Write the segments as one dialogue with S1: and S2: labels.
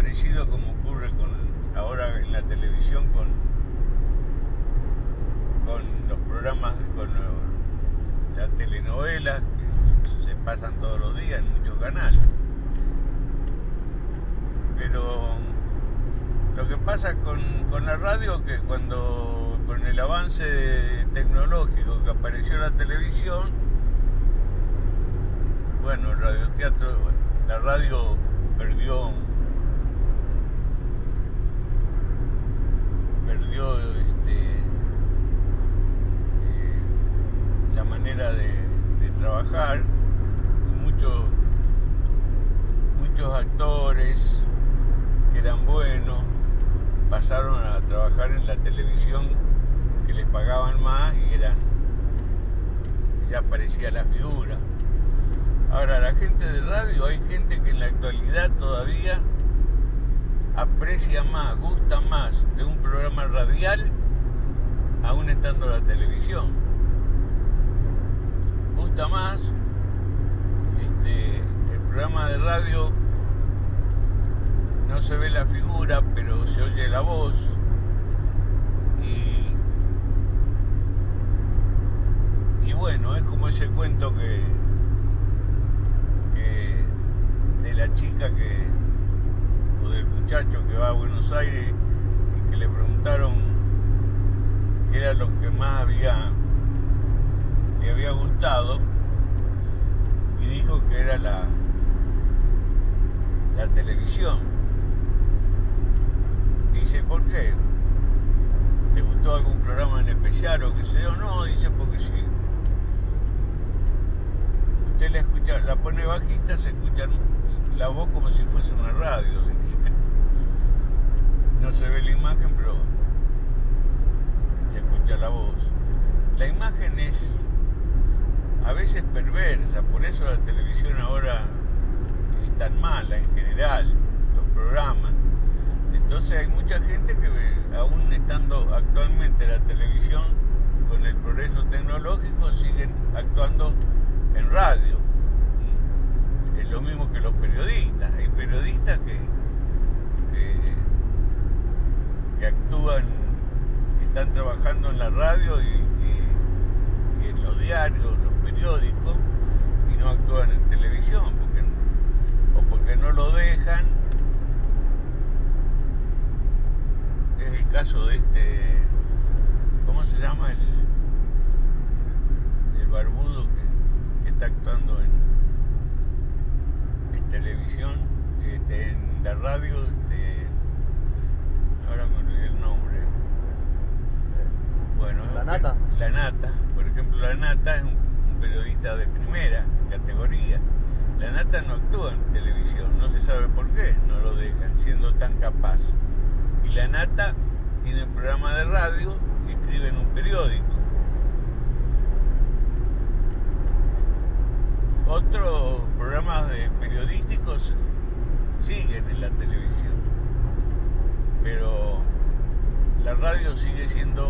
S1: parecido como ocurre ahora en la televisión con los programas, con las telenovelas que se pasan todos los días en muchos canales. Pero lo que pasa con la radio es que cuando con el avance tecnológico que apareció la televisión, bueno, el radioteatro, la radio perdió la manera de trabajar. Muchos actores que eran buenos pasaron a trabajar en la televisión, que les pagaban más y ya aparecía la figura. Ahora, la gente de radio, hay gente que en la actualidad todavía aprecia más, gusta más de un programa radial aún estando la televisión. Gusta más el programa de radio, no se ve la figura, pero se oye la voz. Y bueno, es como ese cuento que de la chica o del muchacho que va a Buenos Aires y que le preguntaron qué era lo que más le había gustado, y dijo que era la televisión. Dice, ¿por qué? ¿Te gustó algún programa en especial o qué sé yo? No, dice, porque si usted la escucha, la pone bajita, se escucha la voz como si fuese una radio, dice. No se ve la imagen, pero se escucha la voz. La imagen es a veces perversa, por eso la televisión ahora es tan mala en general, los programas. Entonces hay mucha gente que aún estando actualmente la televisión con el progreso tecnológico siguen actuando en radio. Es lo mismo que los periodistas. Hay periodistas que actúan, que están trabajando en la radio y en los diarios, los periódicos, y no actúan en televisión porque no lo dejan. Es el caso de ¿cómo se llama? El barbudo que está actuando en televisión, en la radio, ahora me olvidé el nombre. Bueno,
S2: La Nata.
S1: La Nata, por ejemplo, La Nata es un periodista de primera categoría. La Nata no actúa en televisión, no se sabe por qué no lo dejan, siendo tan capaz. Y La Nata tiene un programa de radio y escribe en un periódico. Otros programas periodísticos siguen en la televisión, pero la radio sigue siendo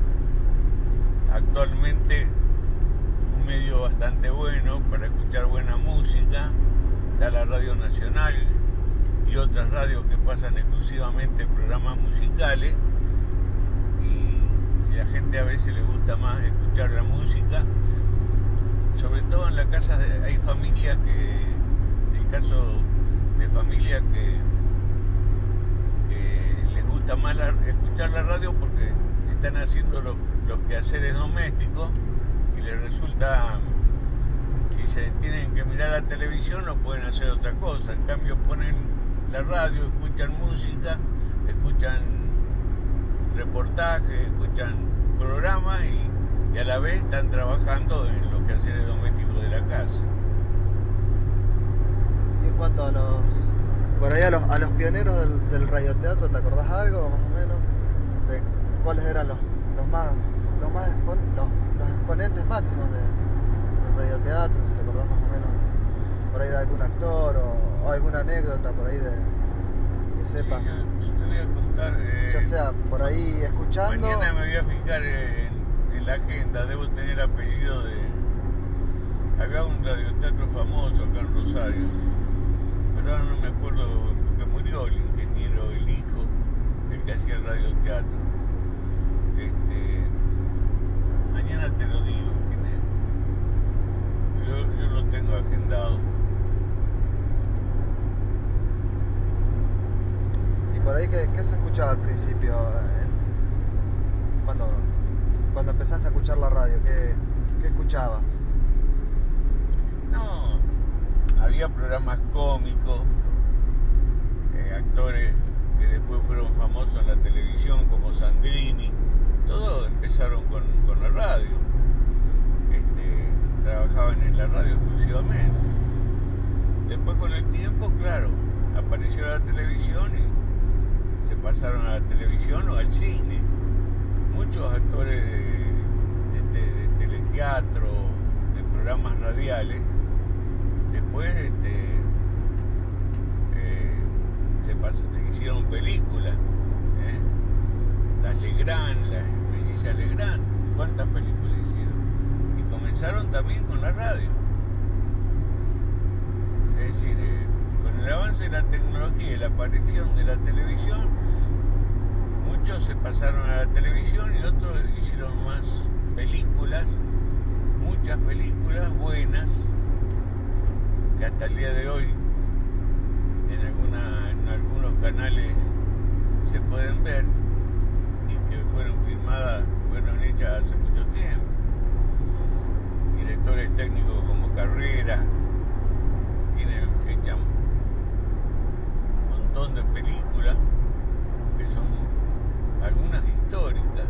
S1: actualmente un medio bastante bueno para escuchar buena música. Está la Radio Nacional y otras radios que pasan exclusivamente programas musicales, y la gente a veces le gusta más escuchar la música, sobre todo en las casas hay familias el caso de familias que les gusta más escuchar la radio porque están haciendo los quehaceres domésticos y les resulta, si se tienen que mirar la televisión no pueden hacer otra cosa. En cambio ponen la radio, escuchan música, escuchan reportajes, escuchan programas y a la vez están trabajando en los quehaceres domésticos de la casa.
S2: Y en cuanto a a los pioneros del radioteatro, ¿te acordás algo más o menos de cuáles eran los exponentes máximos del radioteatro? Si te acordás más o menos por ahí de algún actor o alguna anécdota por ahí que sepas.
S1: Sí, yo te voy a contar.
S2: Ya sea por ahí escuchando.
S1: Mañana me voy a fijar en la agenda, debo tener apellido había un radioteatro famoso acá en Rosario, pero ahora no me acuerdo porque murió el ingeniero. ingeniero, el hijo, el que hacía el radioteatro. Mañana te lo digo quién es. Yo lo tengo agendado.
S2: ¿Y por ahí qué se escuchaba al principio? Cuando empezaste a escuchar la radio, ¿qué escuchabas?
S1: No, había programas cómicos, actores que después fueron famosos en la televisión como Sandrini. Todos empezaron con la radio. Trabajaban en la radio exclusivamente. Después con el tiempo, claro, apareció la televisión y se pasaron a la televisión o al cine. Muchos actores de teleteatro, de programas radiales, después hicieron películas. Las Legrand, las mellizas Legrand, ¿cuántas películas hicieron? Y comenzaron también con la radio. Es decir, con el avance de la tecnología y la aparición de la televisión, muchos se pasaron a la televisión y otros hicieron más películas, muchas películas buenas, que hasta el día de hoy en algunos canales se pueden ver y que fueron hechas hace mucho tiempo. Directores técnicos como Carrera tienen hechas un montón de películas que son algunas históricas.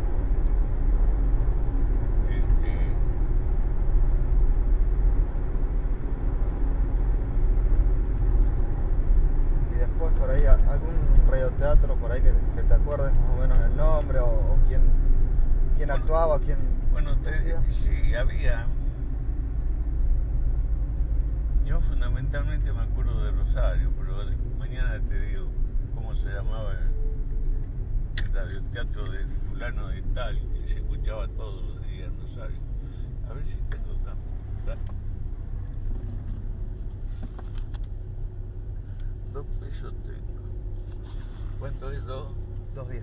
S2: Y después por ahí algún radioteatro por ahí que te acuerdes más o menos el nombre o quién actuaba, quién decía.
S1: Sí, había. Yo fundamentalmente me acuerdo de Rosario, pero mañana te digo cómo se llamaba el radioteatro de fulano de tal, que se escuchaba todos los días en Rosario. A ver si tengo acá. $2 tengo. ¿Cuánto es? ¿2?
S2: 2.10.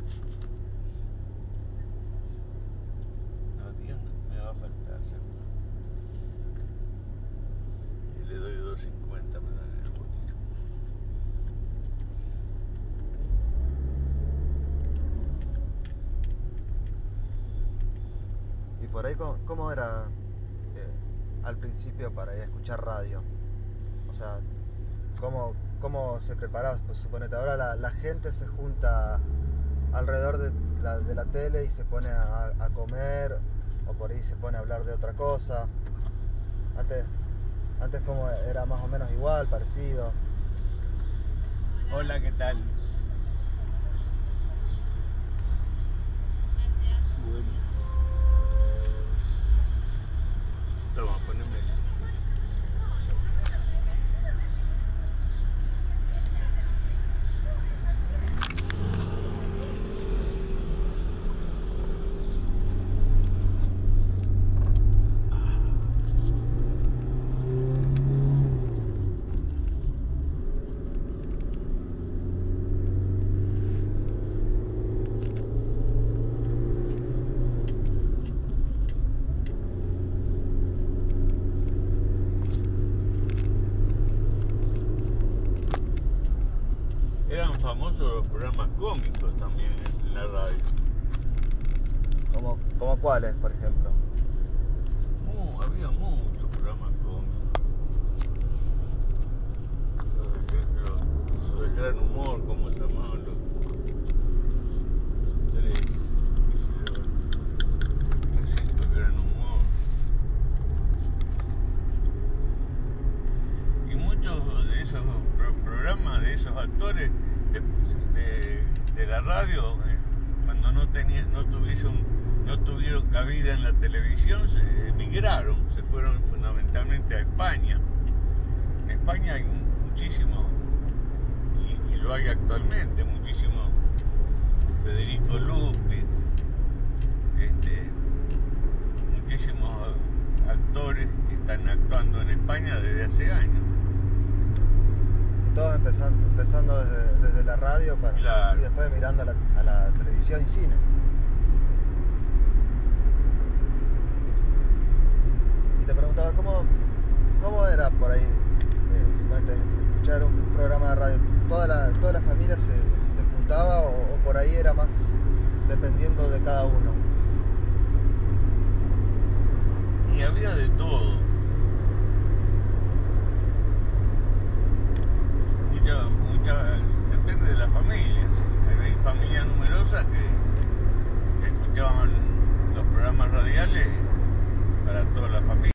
S1: No, 10 me va a faltar, seguro. Y le doy 2.50, me dan el poquito.
S2: Y por ahí, ¿cómo era al principio para ir a escuchar radio? O sea, ¿cómo se preparaba? Pues suponete, ahora la gente se junta alrededor de la tele y se pone a comer, o por ahí se pone a hablar de otra cosa. Antes como era más o menos igual, parecido.
S1: Hola, ¿qué tal? Bueno. Toma, poneme el... Eran famosos los programas cómicos también en la radio.
S2: ¿Como cuáles, por ejemplo?
S1: Había muchos programas cómicos. Los de gran humor, como se llamaban los tres, los 5 de gran humor. Y muchos de esos programas, de esos actores de la radio, cuando no tuvieron cabida en la televisión, se emigraron, se fueron fundamentalmente a España. En España hay muchísimos, y lo hay actualmente, muchísimos Federico Lupi, muchísimos actores que están actuando en España desde hace años.
S2: todos empezando desde la radio
S1: Claro.
S2: y después mirando a la televisión y cine. Y te preguntaba, ¿cómo era por ahí, suponete, escuchar un programa de radio? ¿Toda la familia se juntaba o por ahí era más dependiendo de cada uno?
S1: Y había de todo. Depende de la familia. ¿Sí? Hay familias numerosas que escuchaban los programas radiales para toda la familia.